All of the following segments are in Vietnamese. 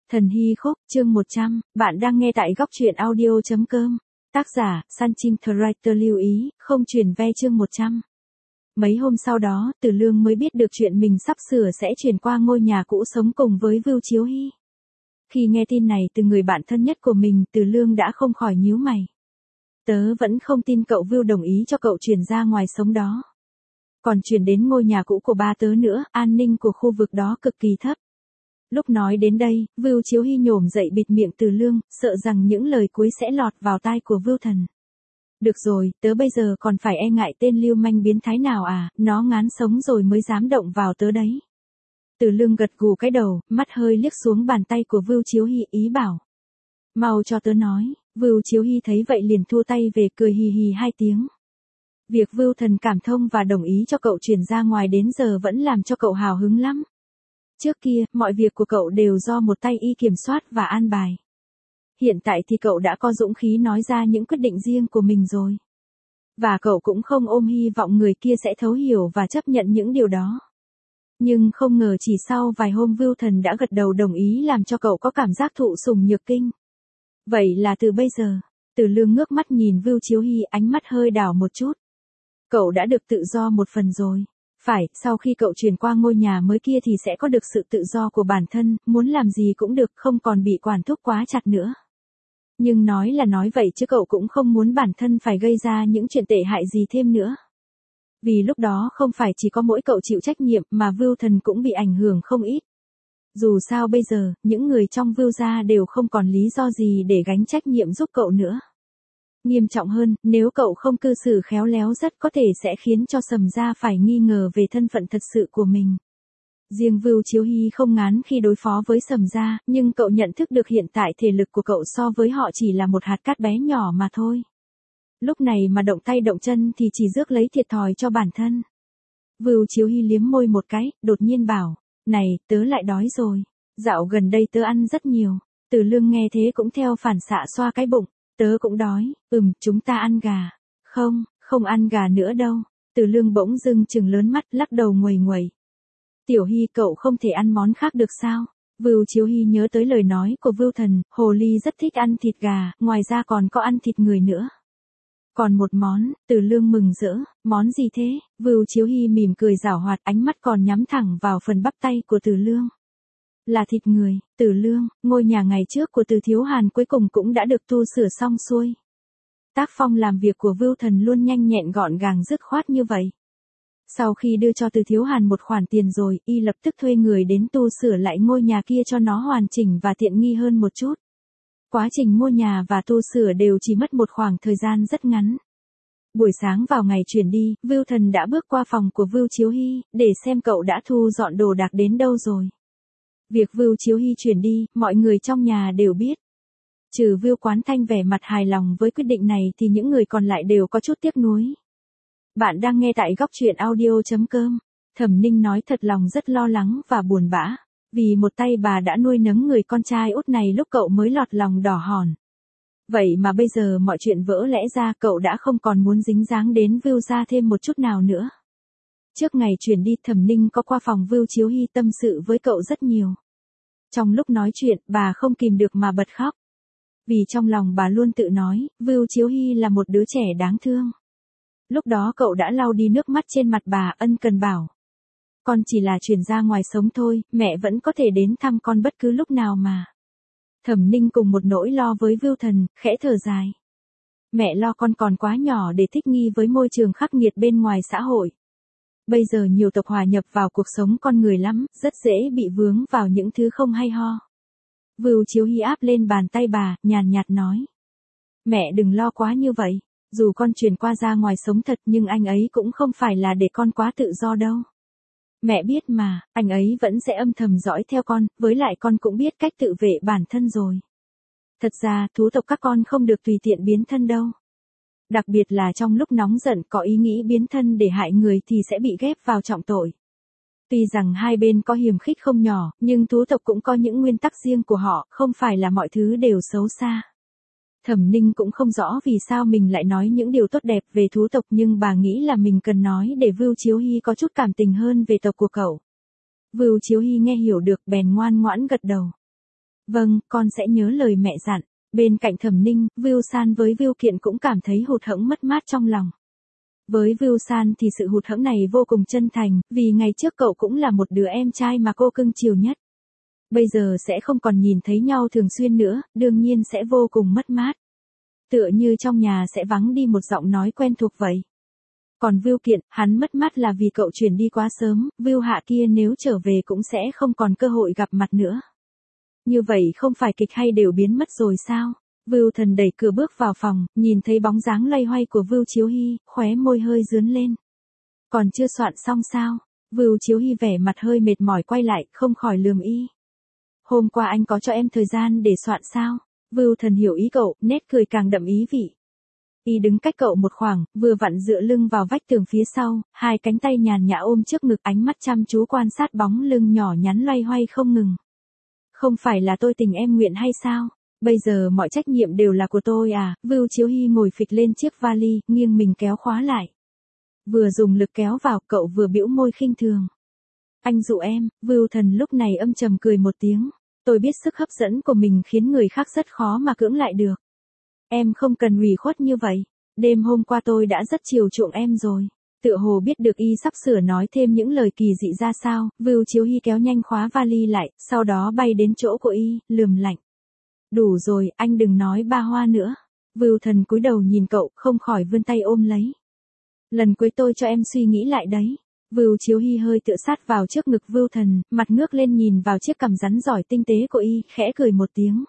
Thần Hy Khúc, chương 100, bạn đang nghe tại góc truyện audio.com. Tác giả, Sunshine Writer lưu ý, không chuyển ve chương 100. Mấy hôm sau đó, Từ Lương mới biết được chuyện mình sắp sửa sẽ chuyển qua ngôi nhà cũ sống cùng với Vưu Chiếu Hy. Khi nghe tin này từ người bạn thân nhất của mình, Từ Lương đã không khỏi nhíu mày. Tớ vẫn không tin cậu Vưu đồng ý cho cậu chuyển ra ngoài sống đó. Còn chuyển đến ngôi nhà cũ của ba tớ nữa, an ninh của khu vực đó cực kỳ thấp. Lúc nói đến đây, Vưu Chiếu Hy nhổm dậy bịt miệng Từ Lương, sợ rằng những lời cuối sẽ lọt vào tai của Vưu Thần. Được rồi, tớ bây giờ còn phải e ngại tên lưu manh biến thái nào à, nó ngán sống rồi mới dám động vào tớ đấy. Từ Lương gật gù cái đầu, mắt hơi liếc xuống bàn tay của Vưu Chiếu Hy ý bảo. Mau cho tớ nói, Vưu Chiếu Hy thấy vậy liền thua tay về cười hì hì 2 tiếng. Việc Vưu Thần cảm thông và đồng ý cho cậu chuyển ra ngoài đến giờ vẫn làm cho cậu hào hứng lắm. Trước kia, mọi việc của cậu đều do một tay y kiểm soát và an bài. Hiện tại thì cậu đã có dũng khí nói ra những quyết định riêng của mình rồi. Và cậu cũng không ôm hy vọng người kia sẽ thấu hiểu và chấp nhận những điều đó. Nhưng không ngờ chỉ sau vài hôm Vưu Thần đã gật đầu đồng ý làm cho cậu có cảm giác thụ sủng nhược kinh. Vậy là từ bây giờ, Từ Lương ngước mắt nhìn Vưu Chiếu Hy, ánh mắt hơi đảo một chút. Cậu đã được tự do một phần rồi. Phải, sau khi cậu chuyển qua ngôi nhà mới kia thì sẽ có được sự tự do của bản thân, muốn làm gì cũng được, không còn bị quản thúc quá chặt nữa. Nhưng nói là nói vậy chứ cậu cũng không muốn bản thân phải gây ra những chuyện tệ hại gì thêm nữa. Vì lúc đó không phải chỉ có mỗi cậu chịu trách nhiệm mà Vưu Thần cũng bị ảnh hưởng không ít. Dù sao bây giờ, những người trong Vưu gia đều không còn lý do gì để gánh trách nhiệm giúp cậu nữa. Nghiêm trọng hơn, nếu cậu không cư xử khéo léo rất có thể sẽ khiến cho Sầm gia phải nghi ngờ về thân phận thật sự của mình. Riêng Vưu Chiếu Hy không ngán khi đối phó với Sầm gia, nhưng cậu nhận thức được hiện tại thể lực của cậu so với họ chỉ là một hạt cát bé nhỏ mà thôi. Lúc này mà động tay động chân thì chỉ rước lấy thiệt thòi cho bản thân. Vưu Chiếu Hy liếm môi một cái, đột nhiên bảo, này, tớ lại đói rồi. Dạo gần đây tớ ăn rất nhiều. Từ Lương nghe thế cũng theo phản xạ xoa cái bụng. Tớ cũng đói, chúng ta ăn gà. Không ăn gà nữa đâu. Từ Lương bỗng dưng trừng lớn mắt lắc đầu nguầy nguầy. Tiểu Hy cậu không thể ăn món khác được sao? Vưu Chiếu Hy nhớ tới lời nói của Vưu Thần, Hồ Ly rất thích ăn thịt gà, ngoài ra còn có ăn thịt người nữa. Còn một món, Từ Lương mừng rỡ, món gì thế? Vưu Chiếu Hy mỉm cười giảo hoạt, ánh mắt còn nhắm thẳng vào phần bắp tay của Từ Lương. Là thịt người. Từ Lương, ngôi nhà ngày trước của Từ Thiếu Hàn cuối cùng cũng đã được tu sửa xong xuôi. Tác phong làm việc của Vưu Thần luôn nhanh nhẹn gọn gàng dứt khoát như vậy. Sau khi đưa cho Từ Thiếu Hàn một khoản tiền rồi, y lập tức thuê người đến tu sửa lại ngôi nhà kia cho nó hoàn chỉnh và tiện nghi hơn một chút. Quá trình mua nhà và tu sửa đều chỉ mất một khoảng thời gian rất ngắn. Buổi sáng vào ngày chuyển đi, Vưu Thần đã bước qua phòng của Vưu Chiếu Hy, để xem cậu đã thu dọn đồ đạc đến đâu rồi. Việc Vưu Chiếu Hy chuyển đi, mọi người trong nhà đều biết. Trừ Vưu Quán Thanh vẻ mặt hài lòng với quyết định này thì những người còn lại đều có chút tiếc nuối. Bạn đang nghe tại góc truyện audio.com. Thẩm Ninh nói thật lòng rất lo lắng và buồn bã. Vì một tay bà đã nuôi nấng người con trai út này lúc cậu mới lọt lòng đỏ hòn. Vậy mà bây giờ mọi chuyện vỡ lẽ ra cậu đã không còn muốn dính dáng đến Vưu gia thêm một chút nào nữa. Trước ngày chuyển đi Thẩm Ninh có qua phòng Vưu Chiếu Hy tâm sự với cậu rất nhiều. Trong lúc nói chuyện, bà không kìm được mà bật khóc. Vì trong lòng bà luôn tự nói, Vưu Chiếu Hy là một đứa trẻ đáng thương. Lúc đó cậu đã lau đi nước mắt trên mặt bà, ân cần bảo. Con chỉ là chuyển ra ngoài sống thôi, mẹ vẫn có thể đến thăm con bất cứ lúc nào mà. Thẩm Ninh cùng một nỗi lo với Vưu Thần, khẽ thở dài. Mẹ lo con còn quá nhỏ để thích nghi với môi trường khắc nghiệt bên ngoài xã hội. Bây giờ nhiều tộc hòa nhập vào cuộc sống con người lắm, rất dễ bị vướng vào những thứ không hay ho. Vưu Chiếu Hy áp lên bàn tay bà, nhàn nhạt nói. Mẹ đừng lo quá như vậy, dù con chuyển qua ra ngoài sống thật nhưng anh ấy cũng không phải là để con quá tự do đâu. Mẹ biết mà, anh ấy vẫn sẽ âm thầm dõi theo con, với lại con cũng biết cách tự vệ bản thân rồi. Thật ra, thú tộc các con không được tùy tiện biến thân đâu. Đặc biệt là trong lúc nóng giận có ý nghĩ biến thân để hại người thì sẽ bị ghép vào trọng tội. Tuy rằng hai bên có hiềm khích không nhỏ, nhưng thú tộc cũng có những nguyên tắc riêng của họ, không phải là mọi thứ đều xấu xa. Thẩm Ninh cũng không rõ vì sao mình lại nói những điều tốt đẹp về thú tộc nhưng bà nghĩ là mình cần nói để Vưu Chiếu Hy có chút cảm tình hơn về tộc của cậu. Vưu Chiếu Hy nghe hiểu được bèn ngoan ngoãn gật đầu. Vâng, con sẽ nhớ lời mẹ dặn. Bên cạnh Thẩm Ninh, Vưu San với Vưu Kiện cũng cảm thấy hụt hẫng mất mát trong lòng. Với Vưu San thì sự hụt hẫng này vô cùng chân thành, vì ngày trước cậu cũng là một đứa em trai mà cô cưng chiều nhất. Bây giờ sẽ không còn nhìn thấy nhau thường xuyên nữa, đương nhiên sẽ vô cùng mất mát. Tựa như trong nhà sẽ vắng đi một giọng nói quen thuộc vậy. Còn Vưu Kiện, hắn mất mát là vì cậu chuyển đi quá sớm, Vưu Hạ kia nếu trở về cũng sẽ không còn cơ hội gặp mặt nữa. Như vậy không phải kịch hay đều biến mất rồi sao? Vưu Thần đẩy cửa bước vào phòng, nhìn thấy bóng dáng loay hoay của Vưu Chiếu Hy, khóe môi hơi rướn lên. Còn chưa soạn xong sao? Vưu Chiếu Hy vẻ mặt hơi mệt mỏi quay lại, không khỏi lườm y. Hôm qua anh có cho em thời gian để soạn sao? Vưu Thần hiểu ý cậu, nét cười càng đậm ý vị. Y đứng cách cậu một khoảng, vừa vặn dựa lưng vào vách tường phía sau, hai cánh tay nhàn nhã ôm trước ngực, ánh mắt chăm chú quan sát bóng lưng nhỏ nhắn loay hoay không ngừng. Không phải là tôi tình em nguyện hay sao? Bây giờ mọi trách nhiệm đều là của tôi à? Vưu Chiếu Hy ngồi phịch lên chiếc vali, nghiêng mình kéo khóa lại. Vừa dùng lực kéo vào, cậu vừa bĩu môi khinh thường. Anh dụ em. Vưu Thần lúc này âm trầm cười một tiếng. Tôi biết sức hấp dẫn của mình khiến người khác rất khó mà cưỡng lại được. Em không cần ủy khuất như vậy. Đêm hôm qua tôi đã rất chiều chuộng em rồi. Tựa hồ biết được y sắp sửa nói thêm những lời kỳ dị ra sao, Vưu Chiếu Hy kéo nhanh khóa vali lại, sau đó bay đến chỗ của y, lườm lạnh. Đủ rồi, anh đừng nói ba hoa nữa. Vưu Thần cúi đầu nhìn cậu, không khỏi vươn tay ôm lấy. Lần cuối tôi cho em suy nghĩ lại đấy. Vưu Chiếu Hy hơi tựa sát vào trước ngực Vưu Thần, mặt ngước lên nhìn vào chiếc cằm rắn giỏi tinh tế của y, khẽ cười một tiếng.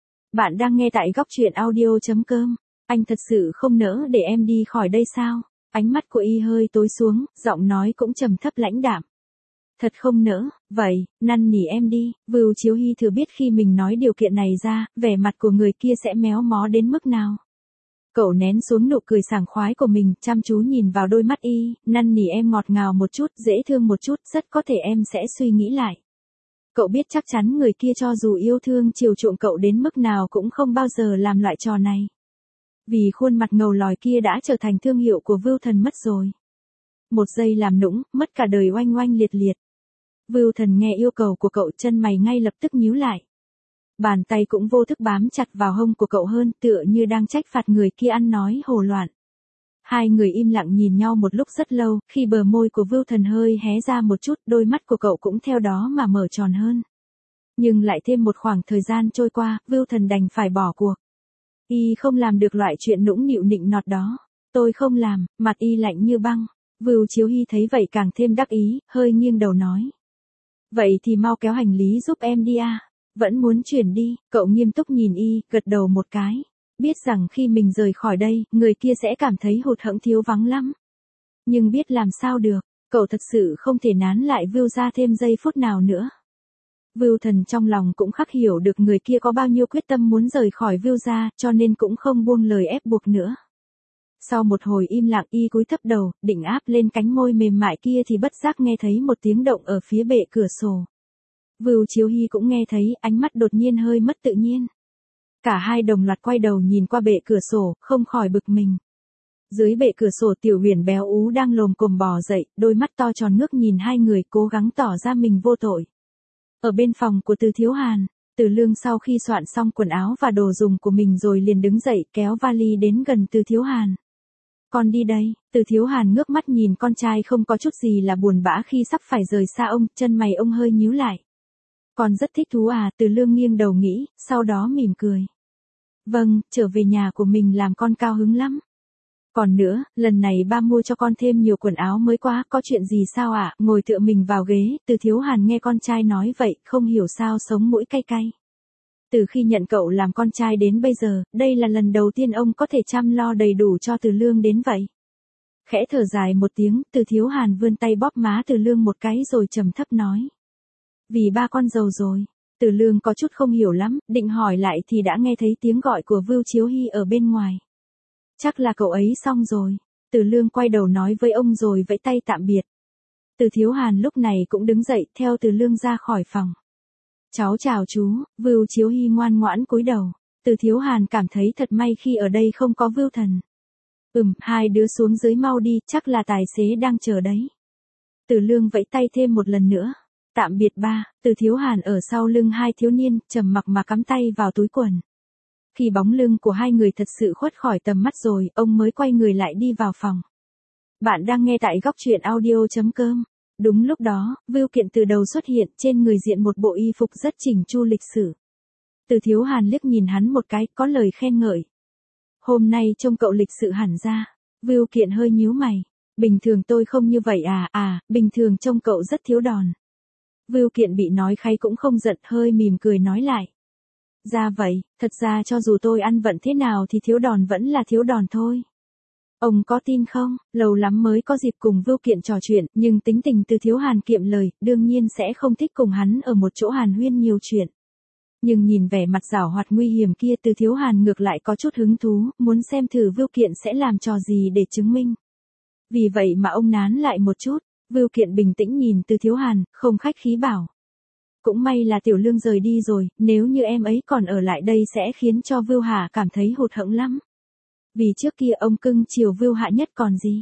Bạn đang nghe tại góc truyện audio.com. Anh thật sự không nỡ để em đi khỏi đây sao? Ánh mắt của y hơi tối xuống, giọng nói cũng trầm thấp lãnh đạm. Thật không nỡ, vậy, năn nỉ em đi. Vưu Chiếu Hy thừa biết khi mình nói điều kiện này ra, vẻ mặt của người kia sẽ méo mó đến mức nào. Cậu nén xuống nụ cười sảng khoái của mình, chăm chú nhìn vào đôi mắt y, năn nỉ em ngọt ngào một chút, dễ thương một chút, rất có thể em sẽ suy nghĩ lại. Cậu biết chắc chắn người kia cho dù yêu thương chiều chuộng cậu đến mức nào cũng không bao giờ làm loại trò này. Vì khuôn mặt ngầu lòi kia đã trở thành thương hiệu của Vưu Thần mất rồi. Một giây làm nũng, mất cả đời oanh oanh liệt liệt. Vưu Thần nghe yêu cầu của cậu, chân mày ngay lập tức nhíu lại. Bàn tay cũng vô thức bám chặt vào hông của cậu hơn, tựa như đang trách phạt người kia ăn nói hồ loạn. Hai người im lặng nhìn nhau một lúc rất lâu, khi bờ môi của Vưu Thần hơi hé ra một chút, đôi mắt của cậu cũng theo đó mà mở tròn hơn. Nhưng lại thêm một khoảng thời gian trôi qua, Vưu Thần đành phải bỏ cuộc. Y không làm được loại chuyện nũng nịu nịnh nọt đó. Tôi không làm, mặt y lạnh như băng. Vưu Chiếu Hy thấy vậy càng thêm đắc ý, hơi nghiêng đầu nói. Vậy thì mau kéo hành lý giúp em đi à. Vẫn muốn chuyển đi, cậu nghiêm túc nhìn y, gật đầu một cái. Biết rằng khi mình rời khỏi đây, người kia sẽ cảm thấy hụt hẫng thiếu vắng lắm. Nhưng biết làm sao được, cậu thật sự không thể nán lại Vưu ra thêm giây phút nào nữa. Vưu Thần trong lòng cũng khắc hiểu được người kia có bao nhiêu quyết tâm muốn rời khỏi Vưu ra, cho nên cũng không buông lời ép buộc nữa. Sau một hồi im lặng, y cúi thấp đầu, định áp lên cánh môi mềm mại kia thì bất giác nghe thấy một tiếng động ở phía bệ cửa sổ. Vưu Chiếu Hy cũng nghe thấy, ánh mắt đột nhiên hơi mất tự nhiên. Cả hai đồng loạt quay đầu nhìn qua bệ cửa sổ, không khỏi bực mình. Dưới bệ cửa sổ Tiểu Huyền béo ú đang lồm cồm bò dậy, đôi mắt to tròn ngước nhìn hai người, cố gắng tỏ ra mình vô tội. Ở bên phòng của Từ Thiếu Hàn, Từ Lương sau khi soạn xong quần áo và đồ dùng của mình rồi liền đứng dậy kéo vali đến gần Từ Thiếu Hàn. Con đi đây. Từ Thiếu Hàn ngước mắt nhìn con trai không có chút gì là buồn bã khi sắp phải rời xa ông, chân mày ông hơi nhíu lại. Con rất thích thú à? Từ Lương nghiêng đầu nghĩ, sau đó mỉm cười. Vâng, trở về nhà của mình làm con cao hứng lắm. Còn nữa, lần này ba mua cho con thêm nhiều quần áo mới quá, có chuyện gì sao ạ? Ngồi tựa mình vào ghế, Từ Thiếu Hàn nghe con trai nói vậy, không hiểu sao sống mũi cay cay. Từ khi nhận cậu làm con trai đến bây giờ, đây là lần đầu tiên ông có thể chăm lo đầy đủ cho Từ Lương đến vậy. Khẽ thở dài một tiếng, Từ Thiếu Hàn vươn tay bóp má Từ Lương một cái rồi trầm thấp nói. Vì ba con giàu rồi. Từ Lương có chút không hiểu lắm, định hỏi lại thì đã nghe thấy tiếng gọi của Vưu Chiếu Hy ở bên ngoài. Chắc là cậu ấy xong rồi. Từ Lương quay đầu nói với ông rồi vẫy tay tạm biệt. Từ Thiếu Hàn lúc này cũng đứng dậy theo Từ Lương ra khỏi phòng. Cháu chào chú. Vưu Chiếu Hy ngoan ngoãn cúi đầu. Từ Thiếu Hàn cảm thấy thật may khi ở đây không có Vưu Thần. Hai đứa xuống dưới mau đi, chắc là tài xế đang chờ đấy. Từ Lương vẫy tay thêm một lần nữa. Tạm biệt ba, Từ Thiếu Hàn ở sau lưng hai thiếu niên, trầm mặc mà cắm tay vào túi quần. Khi bóng lưng của hai người thật sự khuất khỏi tầm mắt rồi, ông mới quay người lại đi vào phòng. Bạn đang nghe tại góc truyện audio.com. Đúng lúc đó, Vưu Kiện từ đầu xuất hiện, trên người diện một bộ y phục rất chỉnh chu lịch sự. Từ Thiếu Hàn liếc nhìn hắn một cái, có lời khen ngợi. Hôm nay trông cậu lịch sự hẳn ra. Vưu Kiện hơi nhíu mày. Bình thường tôi không như vậy bình thường trông cậu rất thiếu đòn. Vưu Kiện bị nói khay cũng không giận, hơi mỉm cười nói lại. Ra vậy, thật ra cho dù tôi ăn vận thế nào thì thiếu đòn vẫn là thiếu đòn thôi. Ông có tin không, lâu lắm mới có dịp cùng Vưu Kiện trò chuyện, nhưng tính tình Từ Thiếu Hàn kiệm lời, đương nhiên sẽ không thích cùng hắn ở một chỗ hàn huyên nhiều chuyện. Nhưng nhìn vẻ mặt giảo hoạt nguy hiểm kia, Từ Thiếu Hàn ngược lại có chút hứng thú, muốn xem thử Vưu Kiện sẽ làm trò gì để chứng minh. Vì vậy mà ông nán lại một chút. Vưu Kiện bình tĩnh nhìn Từ Thiếu Hàn, không khách khí bảo. Cũng may là Tiểu Lương rời đi rồi, nếu như em ấy còn ở lại đây sẽ khiến cho Vưu Hạ cảm thấy hụt hẫng lắm. Vì trước kia ông cưng chiều Vưu Hạ nhất còn gì.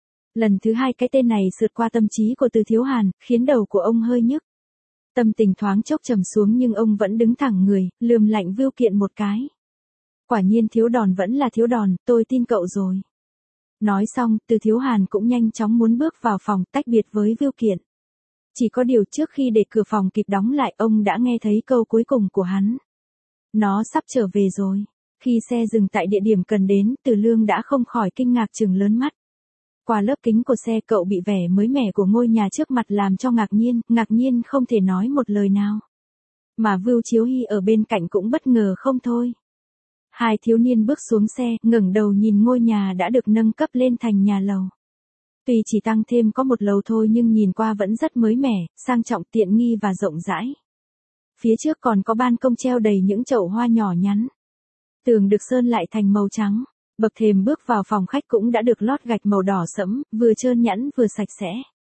Lần thứ hai cái tên này sượt qua tâm trí của Từ Thiếu Hàn, khiến đầu của ông hơi nhức. Tâm tình thoáng chốc trầm xuống nhưng ông vẫn đứng thẳng người, lườm lạnh Vưu Kiện một cái. Quả nhiên thiếu đòn vẫn là thiếu đòn, tôi tin cậu rồi. Nói xong, Từ Thiếu Hàn cũng nhanh chóng muốn bước vào phòng, tách biệt với Vưu Kiện. Chỉ có điều trước khi để cửa phòng kịp đóng lại, ông đã nghe thấy câu cuối cùng của hắn. Nó sắp trở về rồi. Khi xe dừng tại địa điểm cần đến, Từ Lương đã không khỏi kinh ngạc trừng lớn mắt. Qua lớp kính của xe, cậu bị vẻ mới mẻ của ngôi nhà trước mặt làm cho ngạc nhiên không thể nói một lời nào. Mà Vưu Chiếu Hy ở bên cạnh cũng bất ngờ không thôi. Hai thiếu niên bước xuống xe, ngẩng đầu nhìn ngôi nhà đã được nâng cấp lên thành nhà lầu. Tuy chỉ tăng thêm có một lầu thôi nhưng nhìn qua vẫn rất mới mẻ, sang trọng, tiện nghi và rộng rãi. Phía trước còn có ban công treo đầy những chậu hoa nhỏ nhắn. Tường được sơn lại thành màu trắng. Bậc thềm bước vào phòng khách cũng đã được lót gạch màu đỏ sẫm, vừa trơn nhẵn vừa sạch sẽ.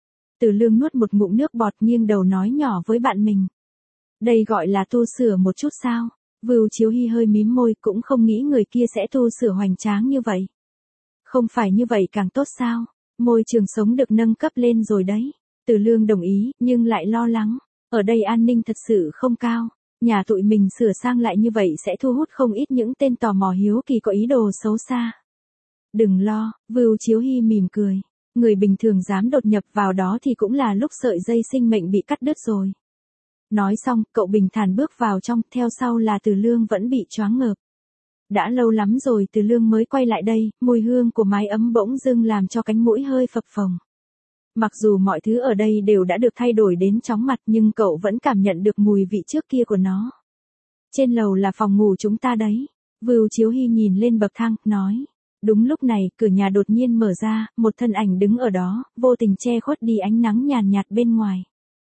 Từ Lương nuốt một ngụm nước bọt, nghiêng đầu nói nhỏ với bạn mình. Đây gọi là tu sửa một chút sao? Vưu Chiếu Hy hơi mím môi, cũng không nghĩ người kia sẽ tu sửa hoành tráng như vậy. Không phải như vậy càng tốt sao? Môi trường sống được nâng cấp lên rồi đấy. Từ Lương đồng ý, nhưng lại lo lắng. Ở đây an ninh thật sự không cao. Nhà tụi mình sửa sang lại như vậy sẽ thu hút không ít những tên tò mò hiếu kỳ có ý đồ xấu xa. Đừng lo, Vưu Chiếu Hy mỉm cười. Người bình thường dám đột nhập vào đó thì cũng là lúc sợi dây sinh mệnh bị cắt đứt rồi. Nói xong, cậu bình thản bước vào trong, theo sau là Từ Lương vẫn bị choáng ngợp. Đã lâu lắm rồi Từ Lương mới quay lại đây, mùi hương của mái ấm bỗng dưng làm cho cánh mũi hơi phập phồng. Mặc dù mọi thứ ở đây đều đã được thay đổi đến chóng mặt nhưng cậu vẫn cảm nhận được mùi vị trước kia của nó. Trên lầu là phòng ngủ chúng ta đấy. Vưu Chiếu Hy nhìn lên bậc thang, nói. Đúng lúc này, cửa nhà đột nhiên mở ra, một thân ảnh đứng ở đó, vô tình che khuất đi ánh nắng nhàn nhạt bên ngoài.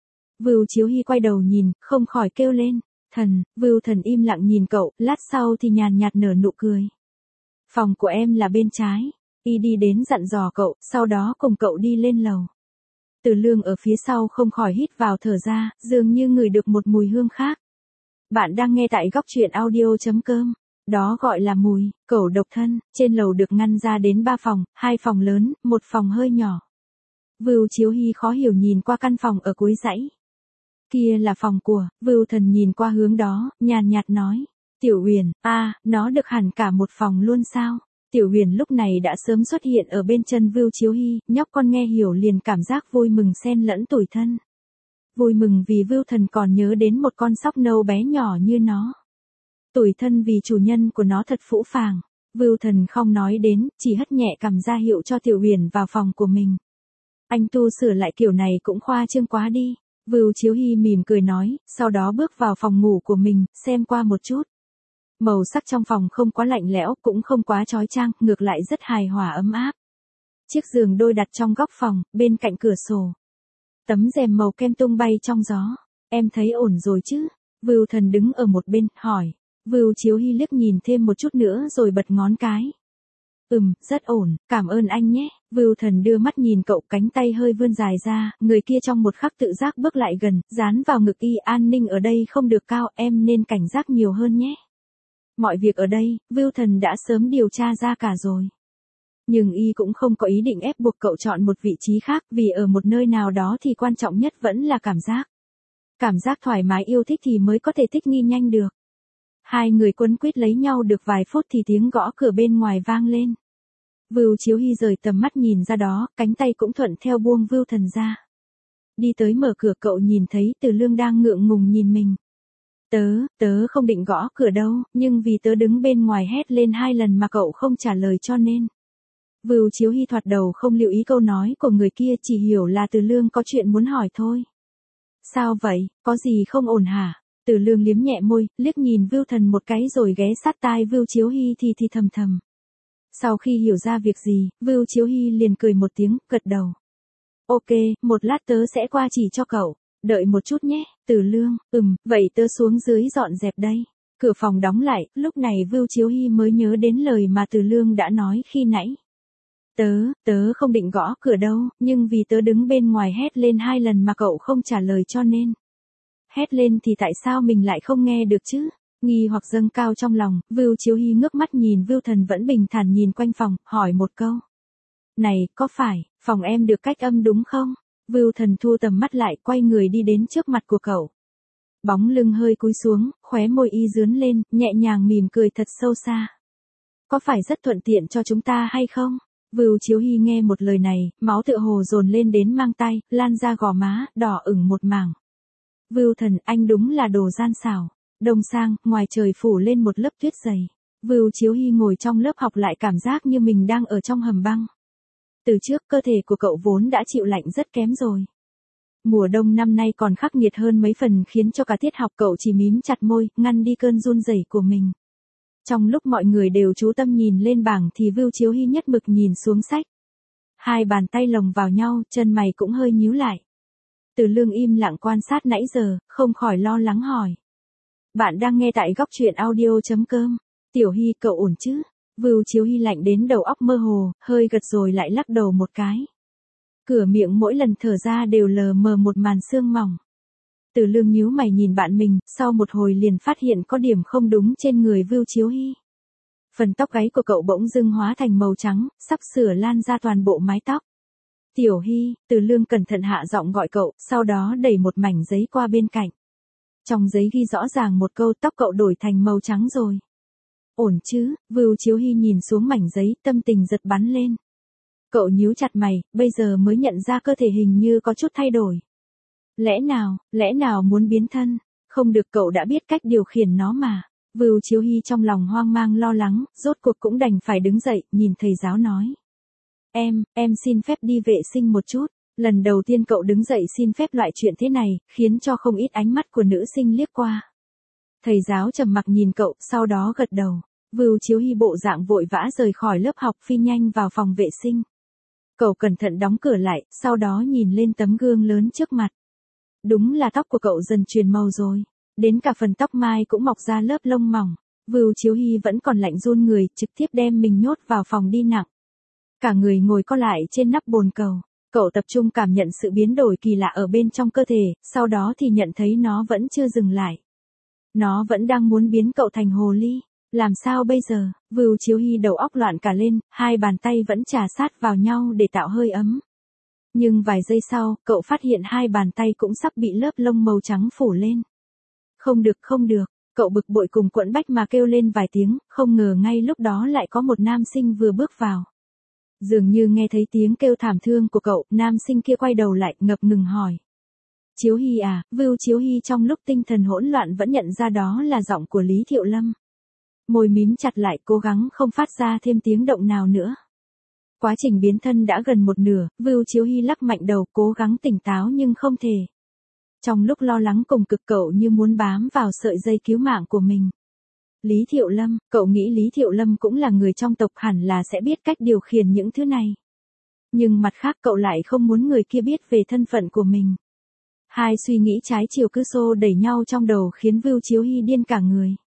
Vưu Chiếu Hy quay đầu nhìn, không khỏi kêu lên. Thần, Vưu Thần im lặng nhìn cậu, lát sau thì nhàn nhạt nở nụ cười. Phòng của em là bên trái. Y đi đến dặn dò cậu, sau đó cùng cậu đi lên lầu. Từ Lương ở phía sau không khỏi hít vào thở ra, dường như ngửi được một mùi hương khác. Bạn đang nghe tại góc truyện audio.com. Đó gọi là mùi cẩu độc thân. Trên lầu được ngăn ra đến 3 phòng, 2 phòng lớn, 1 phòng hơi nhỏ. Vưu Chiếu Hy khó hiểu nhìn qua căn phòng ở cuối dãy. Kia là phòng của. Vưu Thần nhìn qua hướng đó, nhàn nhạt nói. Tiểu Huyền, nó được hẳn cả một phòng luôn sao? Tiểu Huyền lúc này đã sớm xuất hiện ở bên chân Vưu Chiếu Hy, nhóc con nghe hiểu liền cảm giác vui mừng xen lẫn tủi thân. Vui mừng vì Vưu Thần còn nhớ đến một con sóc nâu bé nhỏ như nó. Tủi thân vì chủ nhân của nó thật phũ phàng. Vưu Thần không nói đến, chỉ hất nhẹ cằm ra hiệu cho Tiểu Huyền vào phòng của mình. Anh tu sửa lại kiểu này cũng khoa trương quá đi. Vưu Chiếu Hy mỉm cười nói, sau đó bước vào phòng ngủ của mình, xem qua một chút. Màu sắc trong phòng không quá lạnh lẽo, cũng không quá chói chang, ngược lại rất hài hòa ấm áp. Chiếc giường đôi đặt trong góc phòng, bên cạnh cửa sổ. Tấm rèm màu kem tung bay trong gió. Em thấy ổn rồi chứ? Vưu Thần đứng ở một bên, hỏi. Vưu Chiếu Hy liếc nhìn thêm một chút nữa rồi bật ngón cái. Rất ổn, cảm ơn anh nhé. Vưu Thần đưa mắt nhìn cậu, cánh tay hơi vươn dài ra, người kia trong một khắc tự giác bước lại gần, dán vào ngực y. An ninh ở đây không được cao, em nên cảnh giác nhiều hơn nhé. Mọi việc ở đây, Vưu Thần đã sớm điều tra ra cả rồi. Nhưng y cũng không có ý định ép buộc cậu chọn một vị trí khác, vì ở một nơi nào đó thì quan trọng nhất vẫn là cảm giác. Cảm giác thoải mái yêu thích thì mới có thể thích nghi nhanh được. Hai người quấn quýt lấy nhau được vài phút thì tiếng gõ cửa bên ngoài vang lên. Vưu Chiếu Hy rời tầm mắt nhìn ra đó, cánh tay cũng thuận theo buông Vưu Thần ra. Đi tới mở cửa, cậu nhìn thấy Từ Lương đang ngượng ngùng nhìn mình. Tớ không định gõ cửa đâu, nhưng vì tớ đứng bên ngoài hét lên 2 lần mà cậu không trả lời cho nên. Vưu Chiếu Hy thoạt đầu không lưu ý câu nói của người kia, chỉ hiểu là Từ Lương có chuyện muốn hỏi thôi. Sao vậy, có gì không ổn hả? Từ Lương liếm nhẹ môi, liếc nhìn Vưu Thần một cái rồi ghé sát tai Vưu Chiếu Hy thì thầm thầm. Sau khi hiểu ra việc gì, Vưu Chiếu Hy liền cười một tiếng, gật đầu. Ok, một lát tớ sẽ qua chỉ cho cậu. Đợi một chút nhé, Từ Lương, vậy tớ xuống dưới dọn dẹp đây. Cửa phòng đóng lại, lúc này Vưu Chiếu Hy mới nhớ đến lời mà Từ Lương đã nói khi nãy. Tớ không định gõ cửa đâu, nhưng vì tớ đứng bên ngoài hét lên 2 lần mà cậu không trả lời cho nên. Hét lên thì tại sao mình lại không nghe được chứ? Nghi hoặc dâng cao trong lòng, Vưu Chiếu Hy ngước mắt nhìn Vưu Thần vẫn bình thản nhìn quanh phòng, hỏi một câu. Này, có phải, phòng em được cách âm đúng không? Vưu Thần thu tầm mắt lại, quay người đi đến trước mặt của cậu. Bóng lưng hơi cúi xuống, khóe môi y dướn lên, nhẹ nhàng mỉm cười thật sâu xa. Có phải rất thuận tiện cho chúng ta hay không? Vưu Chiếu Hy nghe một lời này, máu tựa hồ dồn lên đến mang tay, lan ra gò má, đỏ ửng một mảng. Vưu Thần, anh đúng là đồ gian xảo. Đông sang, ngoài trời phủ lên một lớp tuyết dày. Vưu Chiếu Hy ngồi trong lớp học lại cảm giác như mình đang ở trong hầm băng. Từ trước cơ thể của cậu vốn đã chịu lạnh rất kém rồi. Mùa đông năm nay còn khắc nghiệt hơn mấy phần khiến cho cả tiết học cậu chỉ mím chặt môi, ngăn đi cơn run rẩy của mình. Trong lúc mọi người đều chú tâm nhìn lên bảng thì Vưu Chiếu Hy nhất mực nhìn xuống sách. Hai bàn tay lồng vào nhau, chân mày cũng hơi nhíu lại. Từ Lương im lặng quan sát nãy giờ, không khỏi lo lắng hỏi. Bạn đang nghe tại góc truyện audio.com. Tiểu Hy, cậu ổn chứ? Vưu Chiếu Hy lạnh đến đầu óc mơ hồ, hơi gật rồi lại lắc đầu một cái. Cửa miệng mỗi lần thở ra đều lờ mờ một màn sương mỏng. Từ Lương nhíu mày nhìn bạn mình, sau một hồi liền phát hiện có điểm không đúng trên người Vưu Chiếu Hy. Phần tóc gáy của cậu bỗng dưng hóa thành màu trắng, sắp sửa lan ra toàn bộ mái tóc. Tiểu Hy, Từ Lương cẩn thận hạ giọng gọi cậu, sau đó đẩy một mảnh giấy qua bên cạnh. Trong giấy ghi rõ ràng một câu, tóc cậu đổi thành màu trắng rồi. Ổn chứ? Vưu Chiếu Hy nhìn xuống mảnh giấy, tâm tình giật bắn lên. Cậu nhíu chặt mày, bây giờ mới nhận ra cơ thể hình như có chút thay đổi. Lẽ nào muốn biến thân? Không được, cậu đã biết cách điều khiển nó mà. Vưu Chiếu Hy trong lòng hoang mang lo lắng, rốt cuộc cũng đành phải đứng dậy, nhìn thầy giáo nói. Em xin phép đi vệ sinh một chút. Lần đầu tiên cậu đứng dậy xin phép loại chuyện thế này, khiến cho không ít ánh mắt của nữ sinh liếc qua. Thầy giáo trầm mặc nhìn cậu, sau đó gật đầu. Vưu Chiếu Hy bộ dạng vội vã rời khỏi lớp học, phi nhanh vào phòng vệ sinh. Cậu cẩn thận đóng cửa lại, sau đó nhìn lên tấm gương lớn trước mặt. Đúng là tóc của cậu dần chuyển màu rồi. Đến cả phần tóc mai cũng mọc ra lớp lông mỏng. Vưu Chiếu Hy vẫn còn lạnh run người, trực tiếp đem mình nhốt vào phòng đi nặng. Cả người ngồi co lại trên nắp bồn cầu. Cậu tập trung cảm nhận sự biến đổi kỳ lạ ở bên trong cơ thể, sau đó thì nhận thấy nó vẫn chưa dừng lại. Nó vẫn đang muốn biến cậu thành hồ ly. Làm sao bây giờ? Vưu Chiếu Hy đầu óc loạn cả lên, hai bàn tay vẫn chà sát vào nhau để tạo hơi ấm. Nhưng vài giây sau, cậu phát hiện hai bàn tay cũng sắp bị lớp lông màu trắng phủ lên. Không được, cậu bực bội cùng quẫn bách mà kêu lên vài tiếng, không ngờ ngay lúc đó lại có một nam sinh vừa bước vào. Dường như nghe thấy tiếng kêu thảm thương của cậu, nam sinh kia quay đầu lại, ngập ngừng hỏi. Chiếu Hy à? Vưu Chiếu Hy trong lúc tinh thần hỗn loạn vẫn nhận ra đó là giọng của Lý Thiệu Lâm. Môi mím chặt lại, cố gắng không phát ra thêm tiếng động nào nữa. Quá trình biến thân đã gần một nửa, Vưu Chiếu Hy lắc mạnh đầu, cố gắng tỉnh táo nhưng không thể. Trong lúc lo lắng cùng cực, cậu như muốn bám vào sợi dây cứu mạng của mình. Lý Thiệu Lâm, cậu nghĩ Lý Thiệu Lâm cũng là người trong tộc, hẳn là sẽ biết cách điều khiển những thứ này. Nhưng mặt khác cậu lại không muốn người kia biết về thân phận của mình. Hai suy nghĩ trái chiều cứ xô đẩy nhau trong đầu khiến Vưu Chiếu Hy điên cả người.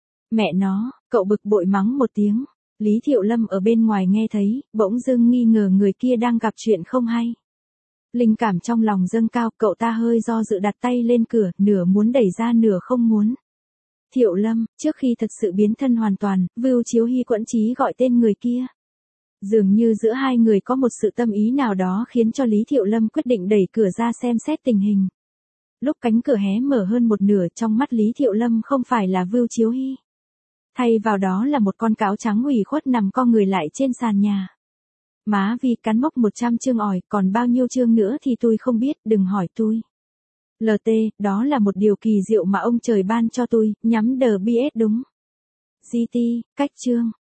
Mẹ nó, cậu bực bội mắng một tiếng. Lý Thiệu Lâm ở bên ngoài nghe thấy, bỗng dưng nghi ngờ người kia đang gặp chuyện không hay. Linh cảm trong lòng dâng cao, cậu ta hơi do dự đặt tay lên cửa, nửa muốn đẩy ra nửa không muốn. Thiệu Lâm, trước khi thật sự biến thân hoàn toàn, Vưu Chiếu Hy quẫn chí gọi tên người kia. Dường như giữa hai người có một sự tâm ý nào đó khiến cho Lý Thiệu Lâm quyết định đẩy cửa ra xem xét tình hình. Lúc cánh cửa hé mở hơn một nửa, trong mắt Lý Thiệu Lâm không phải là Vưu Chiếu Hy. Thay vào đó là một con cáo trắng ủy khuất nằm co người lại trên sàn nhà. Má Vi cắn mốc 100 chương ỏi, còn bao nhiêu chương nữa thì tôi không biết, đừng hỏi tôi. LT, đó là một điều kỳ diệu mà ông trời ban cho tôi, nhắm đờ BS đúng. GT, cách chương.